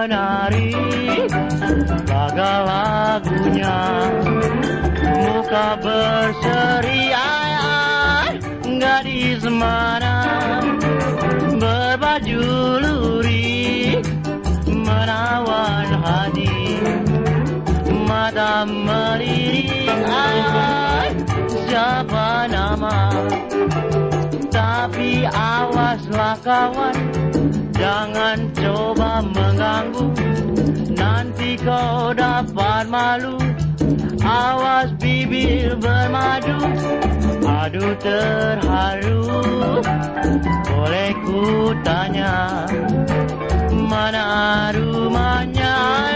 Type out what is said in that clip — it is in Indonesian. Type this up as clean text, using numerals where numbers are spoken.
menari laga lagunya, muka berseri, gadis mana berbaju lurik menawan hati, mata melirik, siapa nama? Tapi awaslah kawan, jangan coba mengganggu, nanti kau dapat malu. Awas bibir bermadu, aduh terharu. Boleh ku tanya, mana rumahnya?